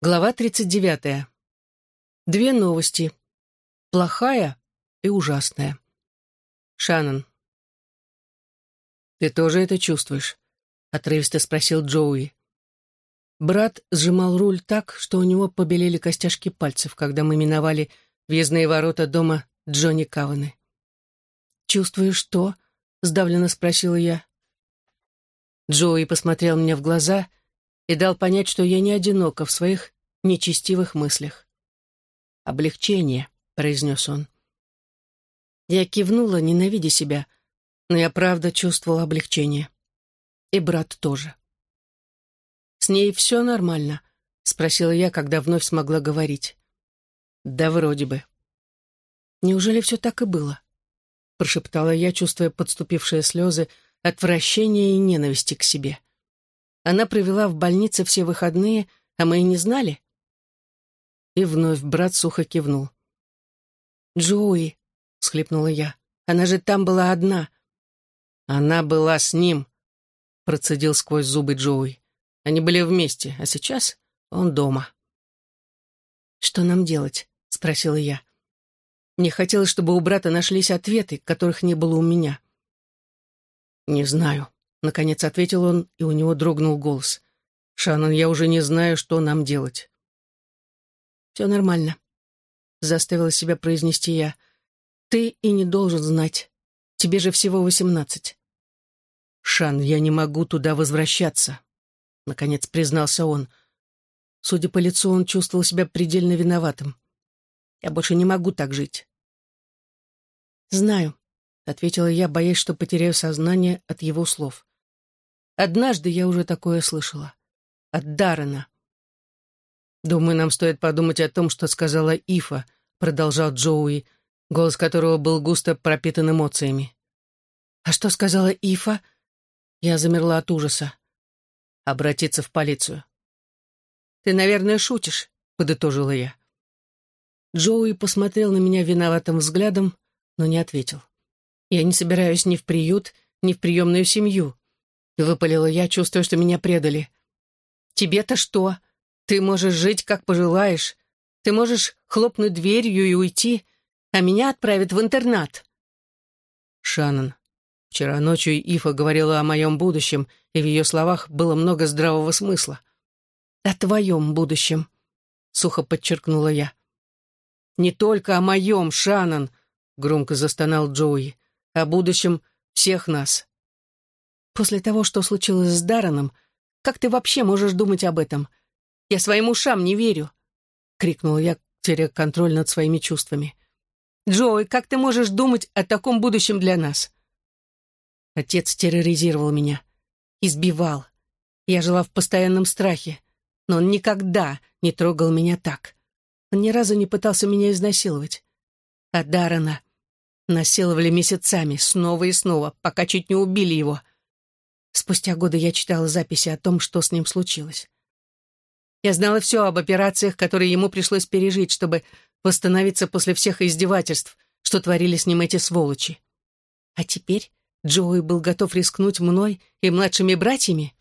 Глава 39. Две новости. Плохая и ужасная. Шаннон. «Ты тоже это чувствуешь?» — отрывисто спросил Джоуи. Брат сжимал руль так, что у него побелели костяшки пальцев, когда мы миновали въездные ворота дома Джонни Каваны. «Чувствуешь что?» — сдавленно спросила я. Джоуи посмотрел мне в глаза и дал понять, что я не одинока в своих нечестивых мыслях. «Облегчение», — произнес он. Я кивнула, ненавидя себя, но я правда чувствовала облегчение. И брат тоже. «С ней все нормально?» — спросила я, когда вновь смогла говорить. «Да вроде бы». «Неужели все так и было?» — прошептала я, чувствуя подступившие слезы отвращения и ненависти к себе. «Она провела в больнице все выходные, а мы и не знали?» И вновь брат сухо кивнул. «Джоуи», — всхлипнула я, — «она же там была одна». «Она была с ним», — процедил сквозь зубы Джоуи. «Они были вместе, а сейчас он дома». «Что нам делать?» — спросила я. Мне хотелось, чтобы у брата нашлись ответы, которых не было у меня. «Не знаю», — наконец ответил он, и у него дрогнул голос. «Шаннон, я уже не знаю, что нам делать». «Все нормально», — заставила себя произнести я. «Ты и не должен знать. Тебе же всего 18». «Шан, я не могу туда возвращаться», — наконец признался он. Судя по лицу, он чувствовал себя предельно виноватым. «Я больше не могу так жить». «Знаю», — ответила я, боясь, что потеряю сознание от его слов. «Однажды я уже такое слышала. От Даррена». «Думаю, нам стоит подумать о том, что сказала Ифа», — продолжал Джоуи, голос которого был густо пропитан эмоциями. «А что сказала Ифа?» Я замерла от ужаса. «Обратиться в полицию». «Ты, наверное, шутишь», — подытожила я. Джоуи посмотрел на меня виноватым взглядом, но не ответил. «Я не собираюсь ни в приют, ни в приемную семью», — выпалила я, чувствуя, что меня предали. «Тебе-то что? Ты можешь жить, как пожелаешь. Ты можешь хлопнуть дверью и уйти, а меня отправят в интернат». «Шаннон, вчера ночью Ифа говорила о моем будущем, и в ее словах было много здравого смысла». «О твоем будущем», — сухо подчеркнула я. «Не только о моем, Шаннон», — громко застонал Джоуи, — «о будущем всех нас». «После того, что случилось с Дарреном, как ты вообще можешь думать об этом? Я своим ушам не верю», — крикнула я, теряя контроль над своими чувствами. «Джоуи, как ты можешь думать о таком будущем для нас?» Отец терроризировал меня, избивал. Я жила в постоянном страхе, но он никогда не трогал меня так. Он ни разу не пытался меня изнасиловать. А Даррена насиловали месяцами, снова и снова, пока чуть не убили его. Спустя годы я читала записи о том, что с ним случилось. Я знала все об операциях, которые ему пришлось пережить, чтобы восстановиться после всех издевательств, что творили с ним эти сволочи. А теперь Джоуи был готов рискнуть мной и младшими братьями?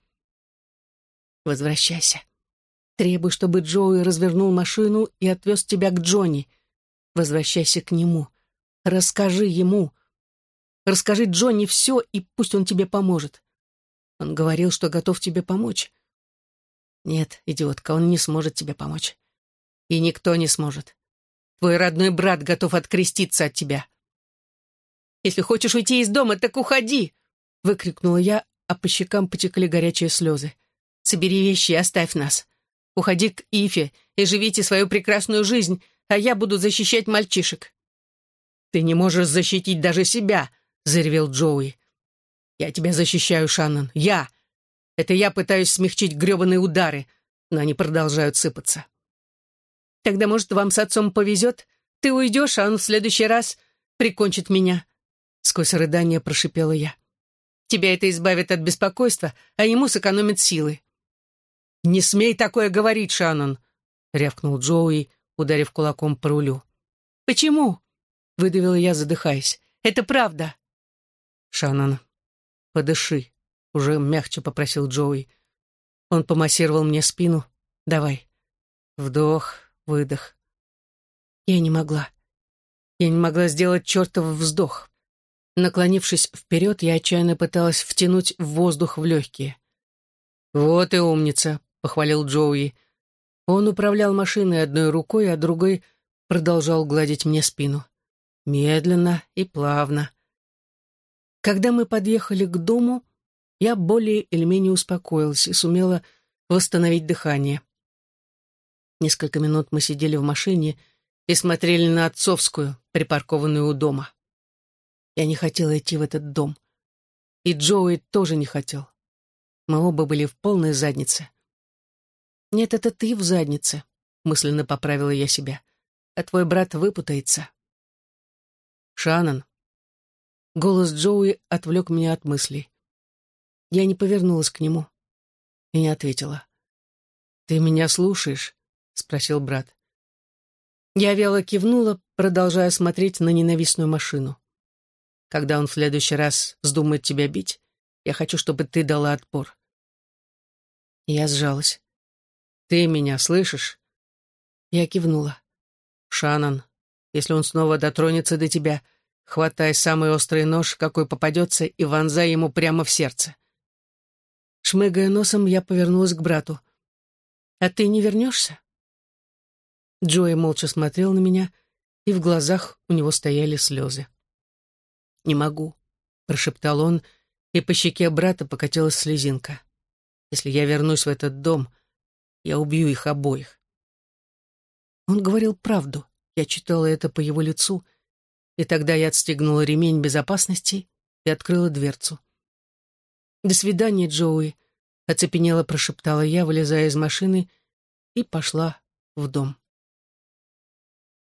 Возвращайся. Требуй, чтобы Джоуи развернул машину и отвез тебя к Джонни. Возвращайся к нему. Расскажи ему. Расскажи Джонни все, и пусть он тебе поможет. Он говорил, что готов тебе помочь. Нет, идиотка, он не сможет тебе помочь. И никто не сможет. Твой родной брат готов откреститься от тебя. «Если хочешь уйти из дома, так уходи!» — выкрикнула я, а по щекам потекли горячие слезы. «Собери вещи и оставь нас. Уходи к Ифе и живите свою прекрасную жизнь, а я буду защищать мальчишек». «Ты не можешь защитить даже себя!» — заревел Джоуи. «Я тебя защищаю, Шаннон, я! Это я пытаюсь смягчить гребаные удары, но они продолжают сыпаться». «Тогда, может, вам с отцом повезет? Ты уйдешь, а он в следующий раз прикончит меня», — сквозь рыдание прошипела я. «Тебя это избавит от беспокойства, а ему сэкономит силы». «Не смей такое говорить, Шаннон!» — рявкнул Джоуи, ударив кулаком по рулю. «Почему?» — выдавила я, задыхаясь. «Это правда». «Шаннон, подыши», — уже мягче попросил Джоуи. Он помассировал мне спину. «Давай. Вдох, выдох. Я не могла. Я не могла сделать чертов вздох. Наклонившись вперед, я отчаянно пыталась втянуть воздух в легкие. «Вот и умница», — похвалил Джоуи. Он управлял машиной одной рукой, а другой продолжал гладить мне спину. Медленно и плавно. Когда мы подъехали к дому, я более или менее успокоилась и сумела восстановить дыхание. Несколько минут мы сидели в машине и смотрели на отцовскую, припаркованную у дома. Я не хотела идти в этот дом. И Джоуи тоже не хотел. Мы оба были в полной заднице. «Нет, это ты в заднице», — мысленно поправила я себя. «А твой брат выпутается». «Шаннон». Голос Джоуи отвлек меня от мыслей. Я не повернулась к нему и не ответила. «Ты меня слушаешь?» — спросил брат. Я вяло кивнула, продолжая смотреть на ненавистную машину. «Когда он в следующий раз вздумает тебя бить, я хочу, чтобы ты дала отпор». Я сжалась. «Ты меня слышишь?» Я кивнула. «Шаннон, если он снова дотронется до тебя, хватай самый острый нож, какой попадется, и вонзай ему прямо в сердце». Шмыгая носом, я повернулась к брату. «А ты не вернешься?» Джои молча смотрел на меня, и в глазах у него стояли слезы. «Не могу», — прошептал он, и по щеке брата покатилась слезинка. «Если я вернусь в этот дом, я убью их обоих». Он говорил правду, я читала это по его лицу, и тогда я отстегнула ремень безопасности и открыла дверцу. «До свидания, Джоуи», — оцепенело прошептала я, вылезая из машины, и пошла в дом.